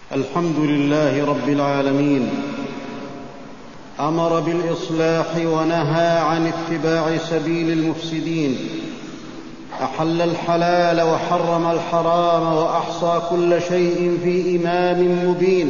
الحمد لله رب العالمين. أمر بالإصلاح ونهى عن اتباع سبيل المفسدين، أحل الحلال وحرم الحرام وأحصى كل شيء في إمام مبين،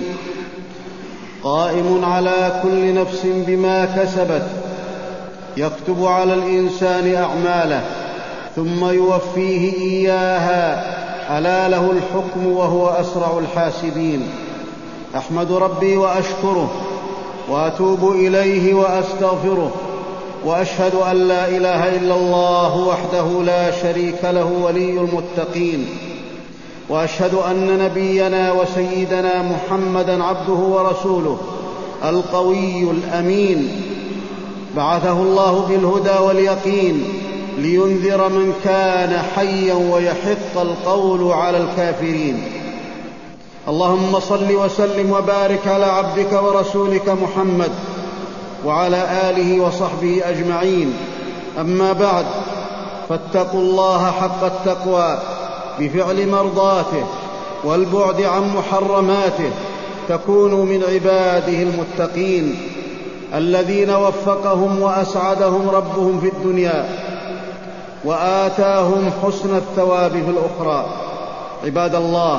قائم على كل نفس بما كسبت، يكتب على الإنسان أعماله ثم يوفيه إياها، ألا له الحكم وهو أسرع الحاسبين. أحمد ربي وأشكره وأتوب إليه وأستغفره، وأشهد أن لا إله إلا الله وحده لا شريك له ولي المتقين، وأشهد أن نبينا وسيدنا محمدًا عبده ورسوله القوي الأمين، بعثه الله بالهدى واليقين لينذر من كان حيا ويحق القول على الكافرين. اللهم صل وسلم وبارك على عبدك ورسولك محمد وعلى آله وصحبه أجمعين. أما بعد، فاتقوا الله حق التقوى بفعل مرضاته والبعد عن محرماته، تكونوا من عباده المتقين الذين وفقهم وأسعدهم ربهم في الدنيا وآتاهم حسن الثواب في الأخرى. عباد الله،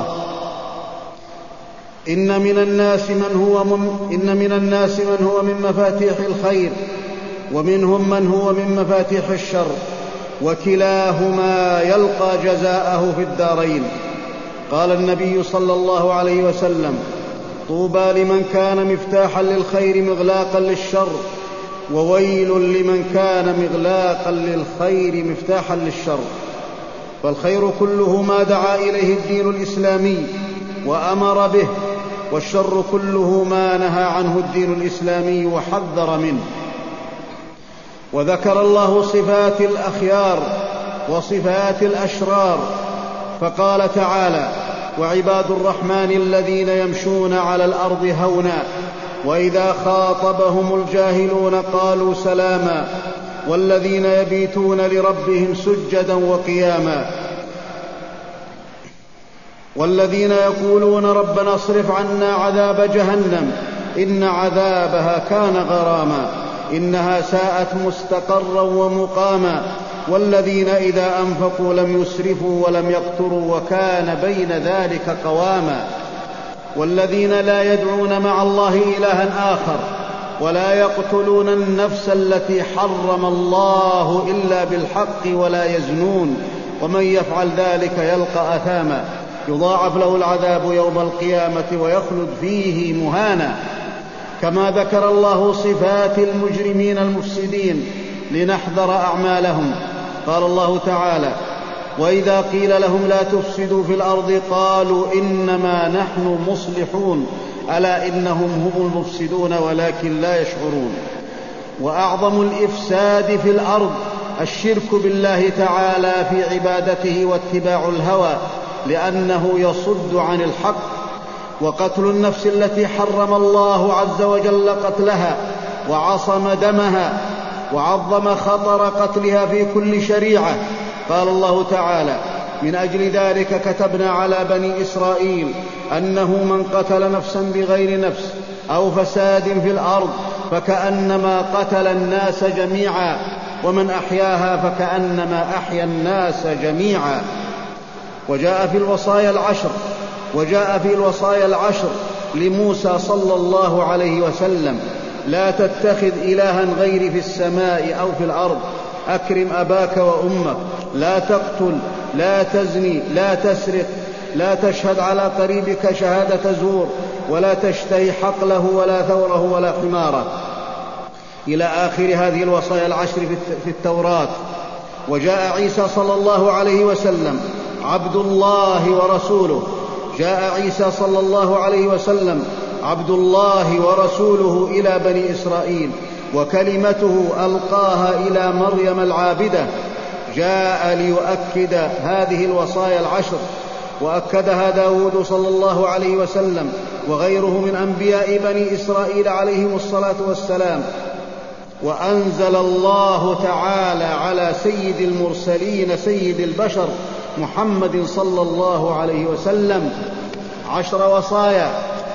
إن من الناس من هو من مفاتيح الخير، ومنهم من هو من مفاتيح الشر، وكلاهما يلقى جزاءه في الدارين. قال النبي صلى الله عليه وسلم: طوبى لمن كان مفتاحا للخير مغلاقا للشر، وويل لمن كان مغلاقا للخير مفتاحا للشر. فالخير كله ما دعا إليه الدين الإسلامي وأمر به، والشر كله ما نهى عنه الدين الإسلامي وحذر منه. وذكر الله صفات الأخيار وصفات الأشرار، فقال تعالى: وعباد الرحمن الذين يمشون على الأرض هونا وإذا خاطبهم الجاهلون قالوا سلاما والذين يبيتون لربهم سجدا وقياما والذين يقولون ربنا اصرف عنا عذاب جهنم إن عذابها كان غراما إنها ساءت مستقرا ومقاما والذين إذا أنفقوا لم يسرفوا ولم يقتروا وكان بين ذلك قواما والذين لا يدعون مع الله إلها آخر ولا يقتلون النفس التي حرم الله إلا بالحق ولا يزنون ومن يفعل ذلك يلقى أثاما يضاعف له العذاب يوم القيامة ويخلد فيه مهانا. كما ذكر الله صفات المجرمين المفسدين لنحذر أعمالهم. قال الله تعالى: وإذا قيل لهم لا تفسدوا في الأرض قالوا إنما نحن مصلحون ألا إنهم هم المفسدون ولكن لا يشعرون. وأعظم الإفساد في الأرض الشرك بالله تعالى في عبادته واتباع الهوى، لأنه يصد عن الحق، وقتل النفس التي حرم الله عز وجل قتلها وعصم دمها وعظم خطر قتلها في كل شريعة. قال الله تعالى: من أجل ذلك كتبنا على بني إسرائيل أنه من قتل نفسا بغير نفس أو فساد في الأرض فكأنما قتل الناس جميعا ومن أحياها فكأنما أحيا الناس جميعا. وجاء في الوصايا العشر لموسى صلى الله عليه وسلم: لا تتخذ إلها غيري في السماء أو في الأرض، أكرم أباك وأمك، لا تقتل، لا تزني، لا تسرق، لا تشهد على قريبك شهادة زور، ولا تشتهي حقله ولا ثوره ولا حماره، إلى آخر هذه الوصايا العشر في التوراة. وجاء عيسى صلى الله عليه وسلم عبد الله ورسوله، جاء عيسى صلى الله عليه وسلم عبد الله ورسوله إلى بني إسرائيل، وكلمته ألقاها إلى مريم العابدة، جاء ليؤكد هذه الوصايا العشر، وأكدها داود صلى الله عليه وسلم وغيره من أنبياء بني إسرائيل عليهم الصلاة والسلام. وأنزل الله تعالى على سيد المرسلين سيد البشر محمد صلى الله عليه وسلم 10 وصايا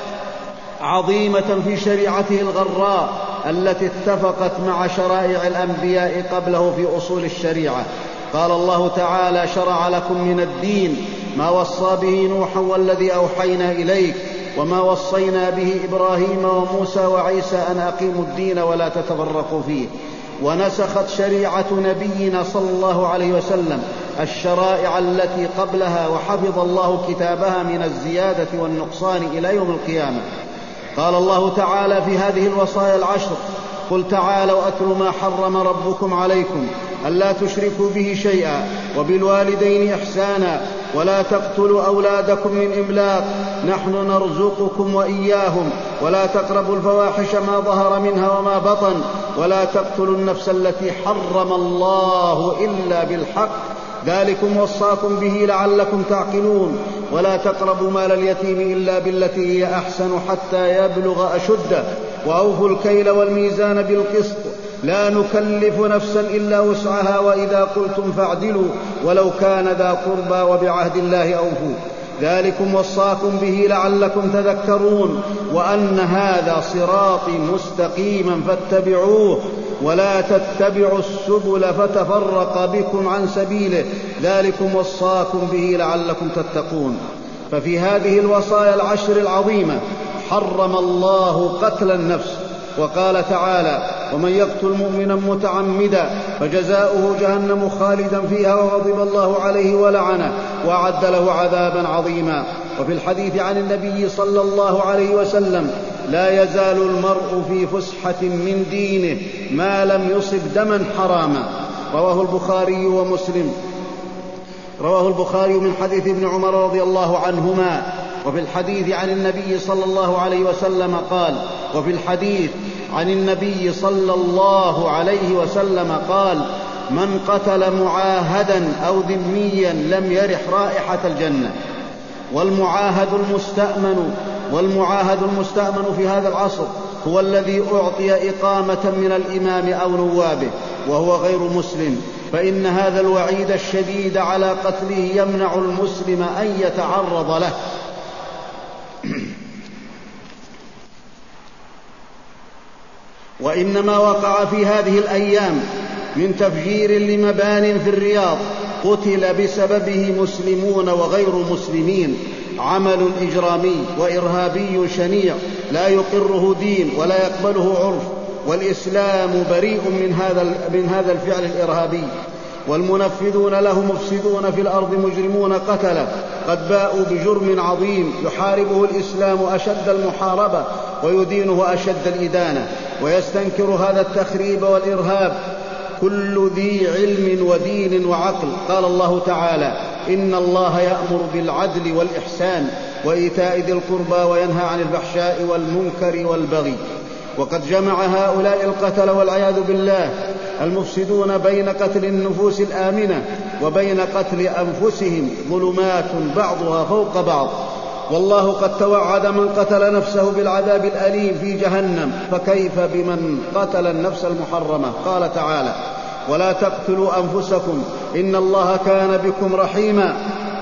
عظيمة في شريعته الغراء التي اتفقت مع شرائع الأنبياء قبله في أصول الشريعة. قال الله تعالى: شرع لكم من الدين ما وصى به نوحا والذي أوحينا إليك وما وصينا به إبراهيم وموسى وعيسى أن أقيموا الدين ولا تتفرقوا فيه. ونسخت شريعة نبينا صلى الله عليه وسلم الشرائع التي قبلها، وحفظ الله كتابها من الزيادة والنقصان إلى يوم القيامة. قال الله تعالى في هذه الوصايا 10: قل تعالوا أتل ما حرم ربكم عليكم ألا تشركوا به شيئا وبالوالدين إحسانا ولا تقتلوا أولادكم من إملاق نحن نرزقكم وإياهم ولا تقربوا الفواحش ما ظهر منها وما بطن ولا تقتلوا النفس التي حرم الله إلا بالحق ذلكم وصاكم به لعلكم تعقلون ولا تقربوا مال اليتيم إلا بالتي هي أحسن حتى يبلغ أشده وأوفوا الكيل والميزان بالقسط لا نكلف نفسا إلا وسعها وإذا قلتم فاعدلوا ولو كان ذا قربى وبعهد الله أوفوا ذلكم وصاكم به لعلكم تذكرون وأن هذا صراطي مستقيما فاتبعوه ولا تتبعوا السبل فتفرق بكم عن سبيله ذلكم وصاكم به لعلكم تتقون. ففي هذه الوصايا 10 العظيمة حرم الله قتل النفس، وقال تعالى: ومن يقتل مؤمنا متعمدا فجزاؤه جهنم خالدا فيها وغضب الله عليه ولعنه وأعد له عذابا عظيما. وفي الحديث عن النبي صلى الله عليه وسلم: لا يزال المرء في فسحة من دينه ما لم يصب دما حراما. رواه البخاري ومسلم. رواه البخاري من حديث ابن عمر رضي الله عنهما. وفي الحديث عن النبي صلى الله عليه وسلم قال: وفي الحديث عن النبي صلى الله عليه وسلم قال: من قتل معاهدا أو ذميا لم يرح رائحة الجنة. والمعاهد المستأمن في هذا العصر هو الذي أعطي إقامة من الإمام أو نوابه وهو غير مسلم، فإن هذا الوعيد الشديد على قتله يمنع المسلم أن يتعرض له. وإنما وقع في هذه الأيام من تفجير لمبان في الرياض قتل بسببه مسلمون وغير مسلمين عمل إجرامي وإرهابي شنيع لا يقره دين ولا يقبله عرف، والإسلام بريء من هذا الفعل الإرهابي، والمنفذون له مفسدون في الأرض مجرمون قتلة قد باءوا بجرم عظيم يحاربه الإسلام أشد المحاربة ويدينه أشد الإدانة، ويستنكر هذا التخريب والإرهاب كل ذي علم ودين وعقل. قال الله تعالى: إن الله يأمر بالعدل والإحسان وإيتاء ذي القربى وينهى عن الفحشاء والمنكر والبغي. وقد جمع هؤلاء القتل والعياذ بالله المفسدون بين قتل النفوس الآمنة وبين قتل أنفسهم ظلمات بعضها فوق بعض. والله قد توعد من قتل نفسه بالعذاب الأليم في جهنم، فكيف بمن قتل النفس المحرمة؟ قال تعالى: ولا تقتلوا أنفسكم إن الله كان بكم رحيما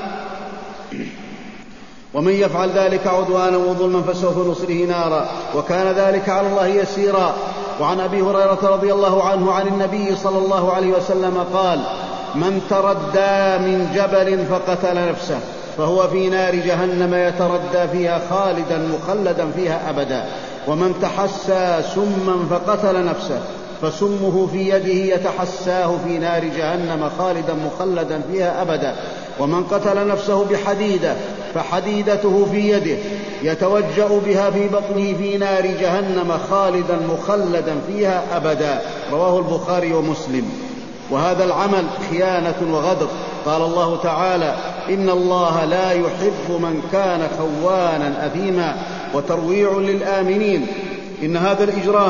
ومن يفعل ذلك عدوانا وظلما فسوف نصله نارا وكان ذلك على الله يسيرا. وعن أبي هريرة رضي الله عنه عن النبي صلى الله عليه وسلم قال: من تردى من جبل فقتل نفسه فهو في نار جهنم يتردى فيها خالدا مخلدا فيها أبدا. ومن تحسى سما فقتل نفسه فسمه في يده يتحساه في نار جهنم خالدا مخلدا فيها أبدا. ومن قتل نفسه بحديدة فحديدته في يده يتوجأ بها في بطنه في نار جهنم خالدا مخلدا فيها أبدا. رواه البخاري ومسلم. وهذا العمل خيانة وغدر. قال الله تعالى: إن الله لا يحب من كان خوانا أثيما وترويع للآمنين. إن هذا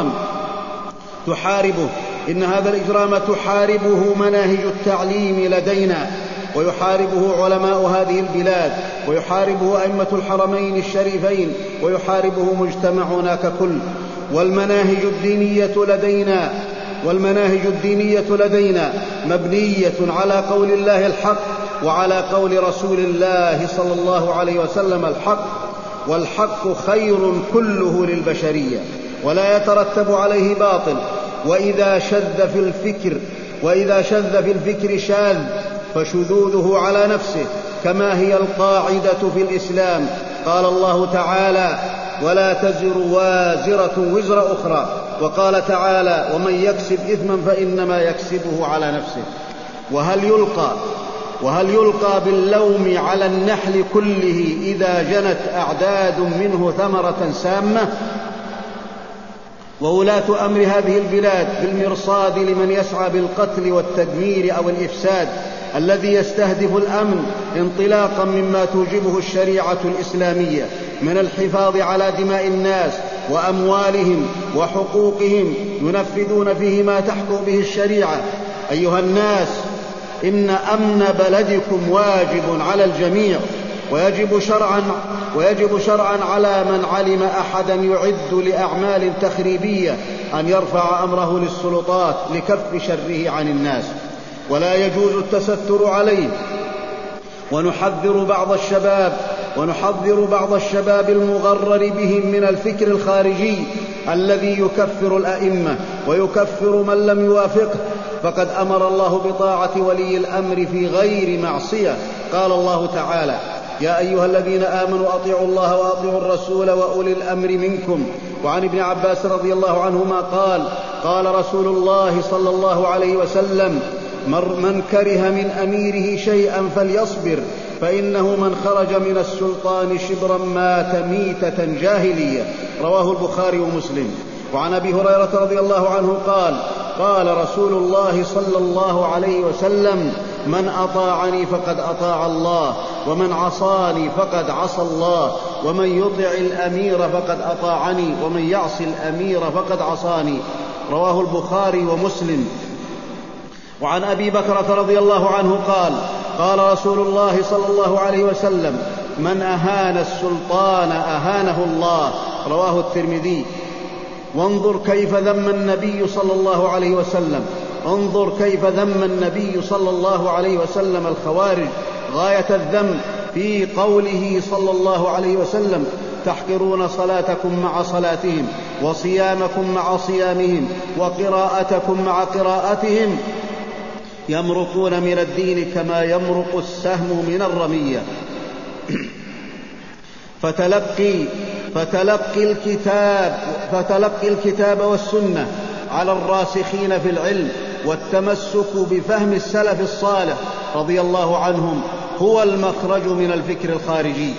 الإجرام تحاربه مناهج التعليم لدينا، ويحاربه علماء هذه البلاد، ويحاربه أئمة الحرمين الشريفين، ويحاربه مجتمعنا ككل. والمناهج الدينية لدينا مبنية على قول الله الحق وعلى قول رسول الله صلى الله عليه وسلم الحق، والحق خير كله للبشرية ولا يترتب عليه باطل. وإذا شذ في الفكر شاذ فشذوذه على نفسه، كما هي القاعدة في الإسلام. قال الله تعالى: ولا تزر وازرة وزر أخرى. وقال تعالى: ومن يكسب إثما فإنما يكسبه على نفسه. وهل يلقى باللوم على النحل كله إذا جنت أعداد منه ثمرة سامة؟ وولاة أمر هذه البلاد بالمرصاد لمن يسعى بالقتل والتدمير أو الإفساد الذي يستهدف الأمن انطلاقا مما توجبه الشريعة الإسلامية من الحفاظ على دماء الناس وأموالهم وحقوقهم، ينفذون فيه ما تحكم به الشريعة. أيها الناس، إن أمن بلدكم واجب على الجميع، ويجب شرعا على من علم أحدا يعد لأعمال تخريبية أن يرفع أمره للسلطات لكف شره عن الناس، ولا يجوز التستر عليه. ونحذر بعض الشباب المغرر بهم من الفكر الخارجي الذي يكفر الأئمة ويكفر من لم يوافقه، فقد أمر الله بطاعة ولي الأمر في غير معصية. قال الله تعالى: يا أيها الذين آمنوا أطيعوا الله وأطيعوا الرسول وأولي الأمر منكم. وعن ابن عباس رضي الله عنهما قال: قال رسول الله صلى الله عليه وسلم: من كره من أميره شيئا فليصبر، فإنه من خرج من السلطان شبرا مات ميتة جاهلية. رواه البخاري ومسلم. وعن أبي هريرة رضي الله عنه قال: قال رسول الله صلى الله عليه وسلم: من أطاعني فقد أطاع الله، ومن عصاني فقد عصى الله، ومن يطع الأمير فقد أطاعني، ومن يعص الأمير فقد عصاني. رواه البخاري ومسلم. وعن أبي بكرة رضي الله عنه قال: قال رسول الله صلى الله عليه وسلم: من أهان السلطان أهانه الله. رواه الترمذي. وانظر كيف ذم النبي صلى الله عليه وسلم الخوارج غاية الذم في قوله صلى الله عليه وسلم: تحقرون صلاتكم مع صلاتهم، وصيامكم مع صيامهم، وقراءتكم مع قراءتهم، يمرقون من الدين كما يمرق السهم من الرمية. فتلقي الكتاب والسنة على الراسخين في العلم والتمسك بفهم السلف الصالح رضي الله عنهم هو المخرج من الفكر الخارجي.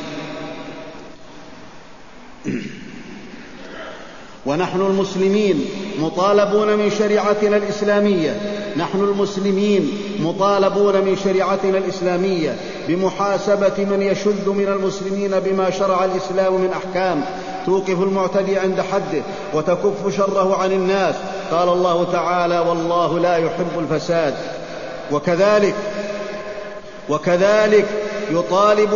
ونحن المسلمين مطالبون من شريعتنا الإسلامية بمحاسبة من يشذ من المسلمين بما شرع الإسلام من أحكام توقف المعتدي عند حده وتكف شره عن الناس. قال الله تعالى: والله لا يحب الفساد. وكذلك يطالب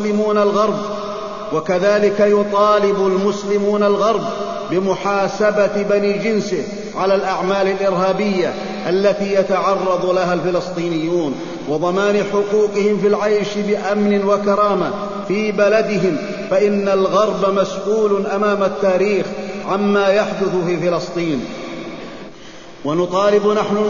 المسلمون الغرب بمحاسبة بني جنسه على الأعمال الإرهابية التي يتعرض لها الفلسطينيون، وضمان حقوقهم في العيش بأمن وكرامة في بلدهم، فإن الغرب مسؤول أمام التاريخ عما يحدث في فلسطين. ونطالب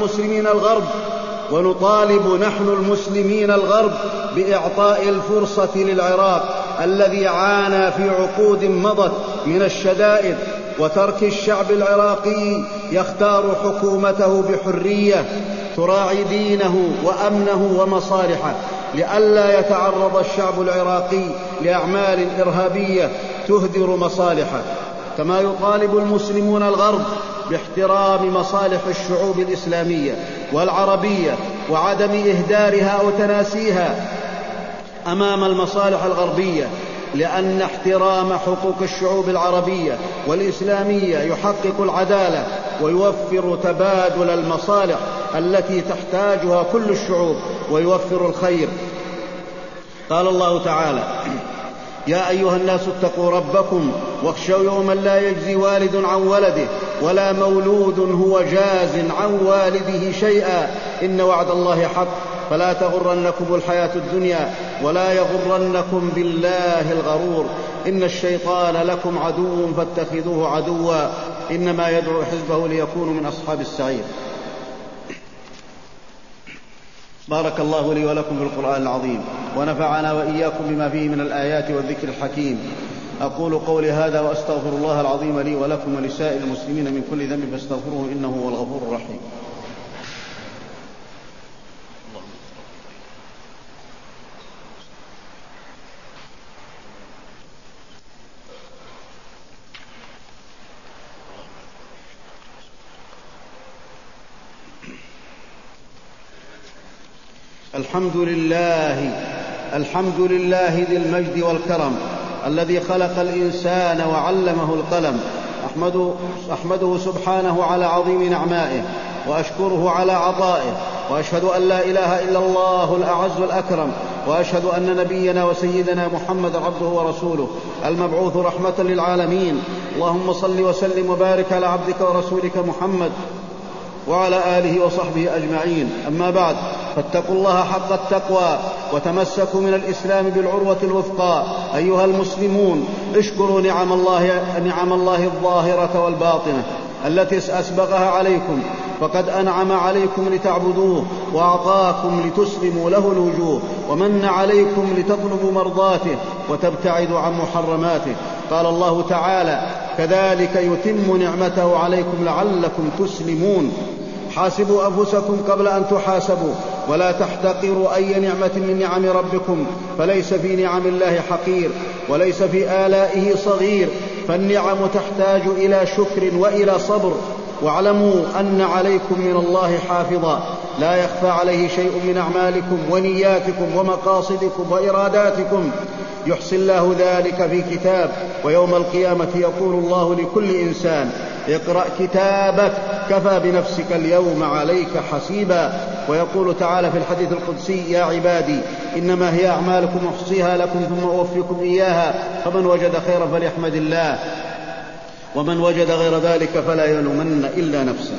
نحن المسلمين الغرب بإعطاء الفرصة للعراق الذي عانى في عقود مضت من الشدائد، وترك الشعب العراقي يختار حكومته بحرية تراعي دينه وأمنه ومصالحه، لئلا يتعرض الشعب العراقي لأعمال إرهابية تهدر مصالحه. كما يطالب المسلمون الغرب باحترام مصالح الشعوب الإسلامية والعربية وعدم إهدارها أو تناسيها أمام المصالح الغربية، لأن احترام حقوق الشعوب العربية والإسلامية يحقق العدالة ويوفر تبادل المصالح التي تحتاجها كل الشعوب ويوفر الخير. قال الله تعالى: يا أيها الناس اتقوا ربكم واخشوا يوما لا يجزي والد عن ولده ولا مولود هو جاز عن والده شيئا إن وعد الله حق فلا تغرنكم الحياة الدنيا ولا يغرنكم بالله الغرور. إن الشيطان لكم عدو فاتخذوه عدوا إنما يدعو حزبه ليكونوا من أصحاب السعير. بارك الله لي ولكم في القرآن العظيم، ونفعنا وإياكم بما فيه من الآيات والذكر الحكيم. أقول قولي هذا وأستغفر الله العظيم لي ولكم ولسائر المسلمين من كل ذنب فاستغفروه إنه هو الغفور الرحيم. الحمد لله ذي المجد والكرم الذي خلق الإنسان وعلمه القلم. أحمده سبحانه على عظيم نعمائه وأشكره على عطائه، وأشهد أن لا إله إلا الله الأعز الأكرم، وأشهد أن نبينا وسيدنا محمد عبده ورسوله المبعوث رحمة للعالمين. اللهم صل وسلم وبارك على عبدك ورسولك محمد وعلى آله وصحبه أجمعين. أما بعد، فاتقوا الله حق التقوى وتمسكوا من الإسلام بالعروة الوثقى. أيها المسلمون، اشكروا نعم الله الظاهرة والباطنة التي أسبغها عليكم، فقد أنعم عليكم لتعبدوه، وأعطاكم لتسلموا له الوجوه، ومن عليكم لتطلبوا مرضاته وتبتعدوا عن محرماته. قال الله تعالى: كذلك يتم نعمته عليكم لعلكم تسلمون. حاسبوا أنفسكم قبل أن تحاسبوا، ولا تحتقروا أي نعمة من نعم ربكم، فليس في نعم الله حقير، وليس في آلائه صغير، فالنعم تحتاج إلى شكر وإلى صبر. واعلموا أن عليكم من الله حافظا لا يخفى عليه شيء من أعمالكم ونياتكم ومقاصدكم وإراداتكم، يحصي الله ذلك في كتاب، ويوم القيامة يقول الله لكل إنسان: اقرأ كتابك كفى بنفسك اليوم عليك حسيبا. ويقول تعالى في الحديث القدسي: يا عبادي إنما هي أعمالكم أحصيها لكم ثم أوفيكم إياها، فمن وجد خيرا فليحمد الله، ومن وجد غير ذلك فلا يلومن إلا نفسه.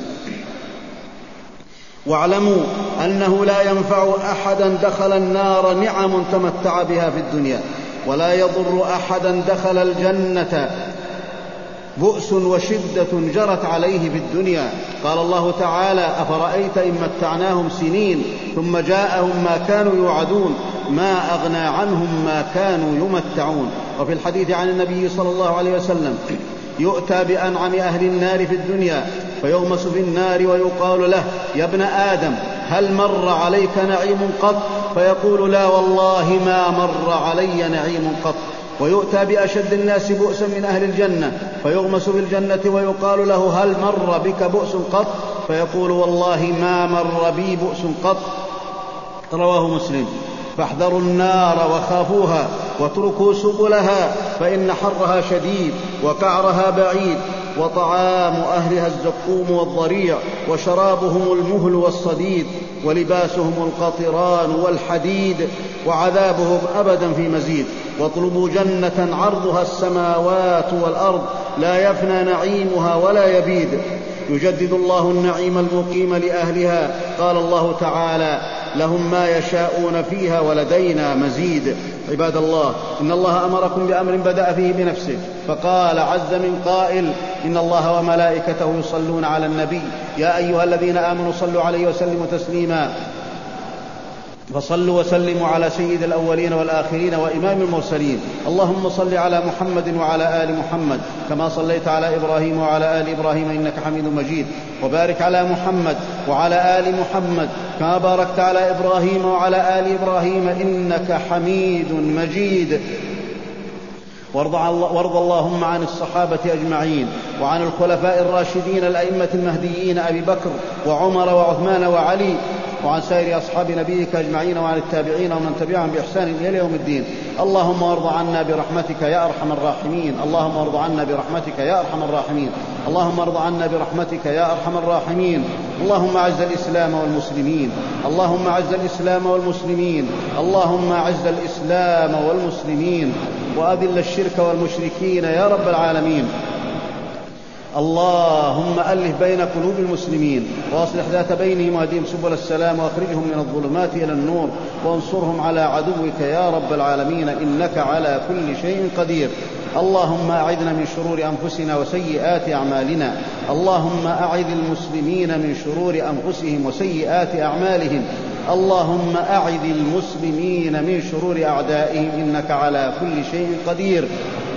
واعلموا أنه لا ينفع أحدا دخل النار نعم تمتع بها في الدنيا، ولا يضر أحدا دخل الجنة بؤس وشدة جرت عليه في الدنيا. قال الله تعالى: أفرأيت إن متعناهم سنين ثم جاءهم ما كانوا يوعدون ما أغنى عنهم ما كانوا يمتعون. وفي الحديث عن النبي صلى الله عليه وسلم: يؤتى بأنعم أهل النار في الدنيا فيغمس في النار ويقال له: يا ابن آدم هل مر عليك نعيم قط؟ فيقول: لا والله ما مر علي نعيم قط. ويؤتى بأشد الناس بؤسا من أهل الجنة فيغمس في الجنة ويقال له: هل مر بك بؤس قط؟ فيقول: والله ما مر بي بؤس قط. رواه مسلم. فاحذروا النار وخافوها، واتركوا سبلها، فإن حرها شديد وقعرها بعيد، وطعام أهلها الزقوم والضريع، وشرابهم المهل والصديد، ولباسهم القطران والحديد، وعذابهم أبدا في مزيد. واطلبوا جنة عرضها السماوات والأرض لا يفنى نعيمها ولا يبيد، يجدد الله النعيم المقيم لأهلها. قال الله تعالى: لهم ما يشاءون فيها ولدينا مزيد. عباد الله، إن الله أمركم بأمر بدأ فيه بنفسه، فقال عز من قائل: إن الله وملائكته يصلون على النبي يا أيها الذين آمنوا صلوا عليه وسلموا تسليما. فصلوا وسلموا على سيد الأولين والآخرين وإمام المرسلين. اللهم صل على محمد وعلى آل محمد كما صليت على إبراهيم وعلى آل إبراهيم إنك حميد مجيد، وبارك على محمد وعلى آل محمد كما باركت على إبراهيم وعلى آل إبراهيم إنك حميد مجيد. وارض اللهم عن الصحابة أجمعين، وعن الخلفاء الراشدين الأئمة المهديين أبي بكر وعمر وعثمان وعلي، وعن سائر أصحاب نبيك أجمعين، وعن التابعين ومن تبعهم بإحسان إلى يوم الدين. اللهم وارض عنا برحمتك يا أرحم الراحمين. اللهم وارض عنا برحمتك يا أرحم الراحمين. اللهم ارض عنا برحمتك يا أرحم الراحمين. اللهم أعز الإسلام والمسلمين. اللهم أعز الإسلام والمسلمين. اللهم أعز الإسلام والمسلمين، وأذل الشرك والمشركين يا رب العالمين. اللهم ألف بين قلوب المسلمين، وأصلح ذات بينهم، واهدهم سبل السلام، وأخرجهم من الظلمات إلى النور، وانصرهم على عدوك يا رب العالمين، إنك على كل شيء قدير. اللهم أعذنا من شرور أنفسنا وسيئات أعمالنا. اللهم أعذ المسلمين من شرور أنفسهم وسيئات أعمالهم. اللهم أعذ المسلمين من شرور أعدائهم إنك على كل شيء قدير.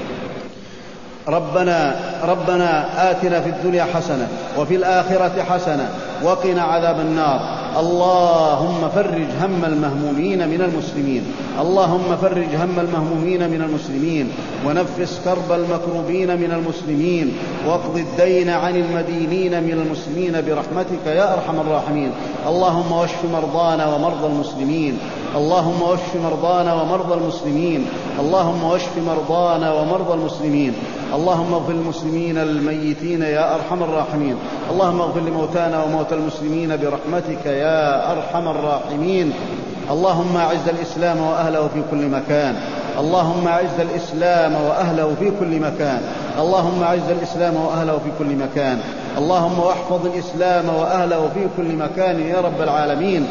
ربنا آتنا في الدنيا حسنة وفي الآخرة حسنة وقنا عذاب النار. اللهم فرج هم المهمومين من المسلمين. اللهم فرج هم المهمومين من المسلمين ونفس كرب المكروبين من المسلمين واقض الدين عن المدينين من المسلمين برحمتك يا أرحم الراحمين. اللهم واشف مرضانا ومرضى المسلمين. اللهم واشف مرضانا ومرضى المسلمين. اللهم واشف مرضانا ومرضى المسلمين. اللهم اغفر للمسلمين الميتين يا أرحم الراحمين. اللهم اغفر لموتانا وموتى المسلمين برحمتك يا أرحم الراحمين. اللهم أعز الإسلام وأهله في كل مكان. اللهم أعز الإسلام وأهله في كل مكان. اللهم أعز الإسلام وأهله في كل مكان. اللهم واحفظ الإسلام وأهله في كل مكان يا رب العالمين.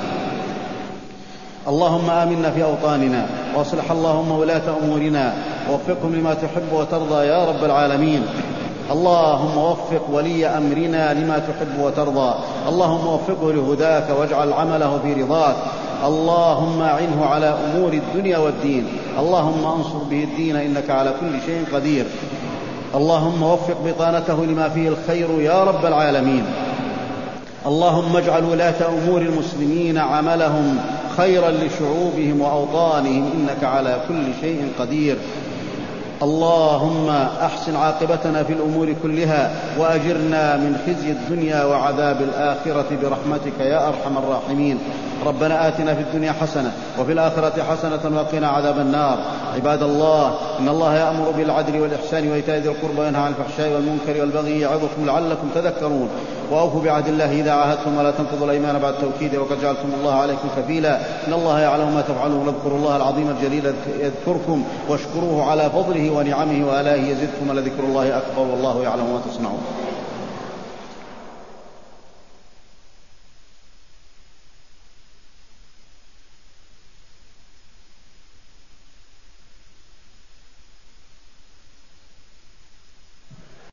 اللهم آمنا في أوطاننا واصلح اللهم ولاة أمورنا ووفقهم لما تحب وترضى يا رب العالمين. اللهم وفق ولي أمرنا لما تحب وترضى. اللهم وفقه لهداك واجعل عمله في رضاك. اللهم أعنه على أمور الدنيا والدين. اللهم أنصر به الدين إنك على كل شيء قدير. اللهم وفق بطانته لما فيه الخير يا رب العالمين. اللهم اجعل ولاة أمور المسلمين عملهم خيرا لشعوبهم وأوطانهم إنك على كل شيء قدير. اللهم أحسن عاقبتنا في الأمور كلها وأجرنا من خزي الدنيا وعذاب الآخرة برحمتك يا أرحم الراحمين. ربنا آتنا في الدنيا حسنة وفي الآخرة حسنة وقنا عذاب النار. عباد الله، إن الله يأمر بالعدل والإحسان وإيتاء ذي القربى وينهى عن الفحشاء والمنكر والبغي يعظكم لعلكم تذكرون. وأوفوا بعهد الله إذا عاهدتم ولا تنقضوا الأيمان بعد توكيد وقد جعلتم الله عليكم كفيلا. إن الله يعلم ما تفعلون. اذكروا الله العظيم الجليل يذكركم واشكروه على فضله ونعمه وآلائه يزدكم ولذكر الله أكبر والله يعلم ما تصنعون.